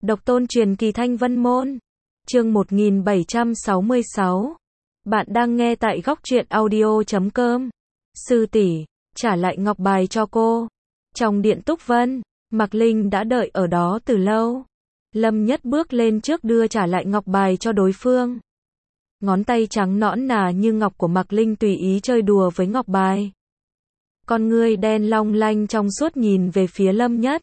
Độc tôn truyền kỳ Thanh Vân Môn. Chương 1766. Bạn đang nghe tại góc truyện audio.com. Sư tỷ, trả lại ngọc bài cho cô. Trong điện Túc Vân, Mạc Linh đã đợi ở đó từ lâu. Lâm Nhất bước lên trước đưa trả lại ngọc bài cho đối phương. Ngón tay trắng nõn nà như ngọc của Mạc Linh tùy ý chơi đùa với ngọc bài. Con ngươi đen long lanh trong suốt nhìn về phía Lâm Nhất.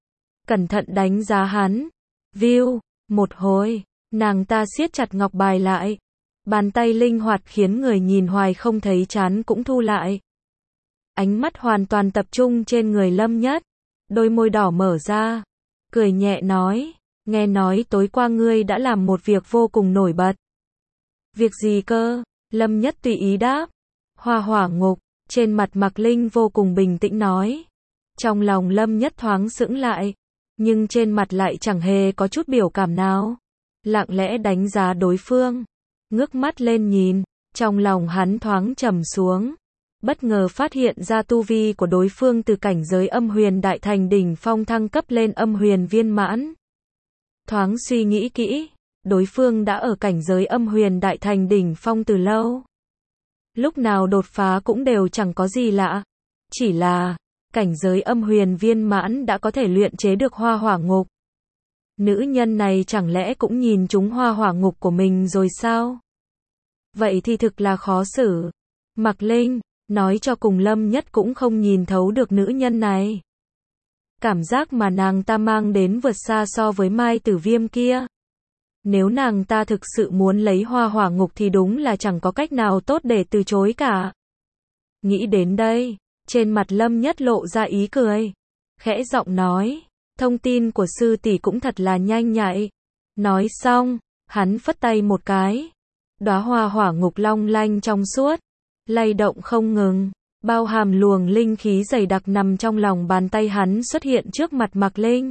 Cẩn thận đánh giá hắn. View, một hồi, nàng ta siết chặt ngọc bài lại. Bàn tay linh hoạt khiến người nhìn hoài không thấy chán cũng thu lại. Ánh mắt hoàn toàn tập trung trên người Lâm Nhất. Đôi môi đỏ mở ra. Cười nhẹ nói, nghe nói tối qua ngươi đã làm một việc vô cùng nổi bật. Việc gì cơ? Lâm Nhất tùy ý đáp. Hoa hỏa ngục. Trên mặt Mạc Linh vô cùng bình tĩnh nói. Trong lòng Lâm Nhất thoáng sững lại. Nhưng trên mặt lại chẳng hề có chút biểu cảm nào. Lặng lẽ đánh giá đối phương. Ngước mắt lên nhìn. Trong lòng hắn thoáng trầm xuống. Bất ngờ phát hiện ra tu vi của đối phương từ cảnh giới âm huyền đại thành đỉnh phong thăng cấp lên âm huyền viên mãn. Thoáng suy nghĩ kỹ. Đối phương đã ở cảnh giới âm huyền đại thành đỉnh phong từ lâu. Lúc nào đột phá cũng đều chẳng có gì lạ. Chỉ là, cảnh giới âm huyền viên mãn đã có thể luyện chế được hoa hỏa ngục. Nữ nhân này chẳng lẽ cũng nhìn trúng hoa hỏa ngục của mình rồi sao? Vậy thì thực là khó xử. Mạc Linh, nói cho cùng Lâm Nhất cũng không nhìn thấu được nữ nhân này. Cảm giác mà nàng ta mang đến vượt xa so với Mai Tử Viêm kia. Nếu nàng ta thực sự muốn lấy hoa hỏa ngục thì đúng là chẳng có cách nào tốt để từ chối cả. Nghĩ đến đây, trên mặt Lâm Nhất lộ ra ý cười. Khẽ giọng nói, thông tin của sư tỷ cũng thật là nhanh nhạy. Nói xong, hắn phất tay một cái. Đóa hoa hỏa ngục long lanh trong suốt, lay động không ngừng, bao hàm luồng linh khí dày đặc nằm trong lòng bàn tay hắn xuất hiện trước mặt Mạc Linh.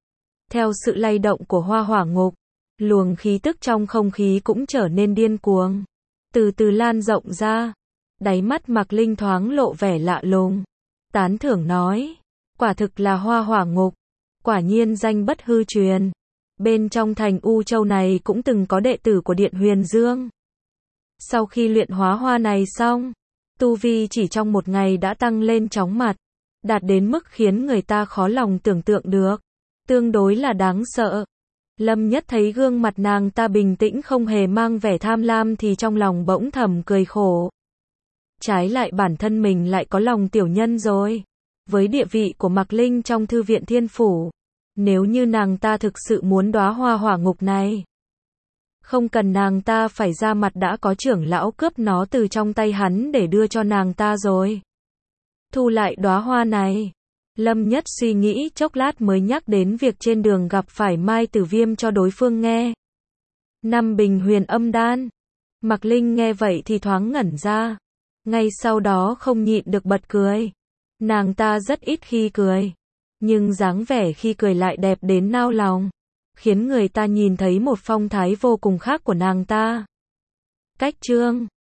Theo sự lay động của hoa hỏa ngục, luồng khí tức trong không khí cũng trở nên điên cuồng, từ từ lan rộng ra. Đáy mắt Mạc Linh thoáng lộ vẻ lạ lùng, tán thưởng nói, quả thực là hoa hỏa ngục, quả nhiên danh bất hư truyền. Bên trong thành U Châu này cũng từng có đệ tử của Điện Huyền Dương. Sau khi luyện hóa hoa này xong, tu vi chỉ trong một ngày đã tăng lên chóng mặt, đạt đến mức khiến người ta khó lòng tưởng tượng được, tương đối là đáng sợ. Lâm Nhất thấy gương mặt nàng ta bình tĩnh không hề mang vẻ tham lam thì trong lòng bỗng thầm cười khổ. Trái lại bản thân mình lại có lòng tiểu nhân rồi. Với địa vị của Mạc Linh trong thư viện Thiên Phủ, nếu như nàng ta thực sự muốn đóa hoa hỏa ngục này, không cần nàng ta phải ra mặt đã có trưởng lão cướp nó từ trong tay hắn để đưa cho nàng ta rồi. Thu lại đóa hoa này. Lâm Nhất suy nghĩ chốc lát mới nhắc đến việc trên đường gặp phải Mai Tử Viêm cho đối phương nghe. 5 bình huyền âm đan. Mạc Linh nghe vậy thì thoáng ngẩn ra. Ngay sau đó không nhịn được bật cười. Nàng ta rất ít khi cười. Nhưng dáng vẻ khi cười lại đẹp đến nao lòng. Khiến người ta nhìn thấy một phong thái vô cùng khác của nàng ta. Cách chương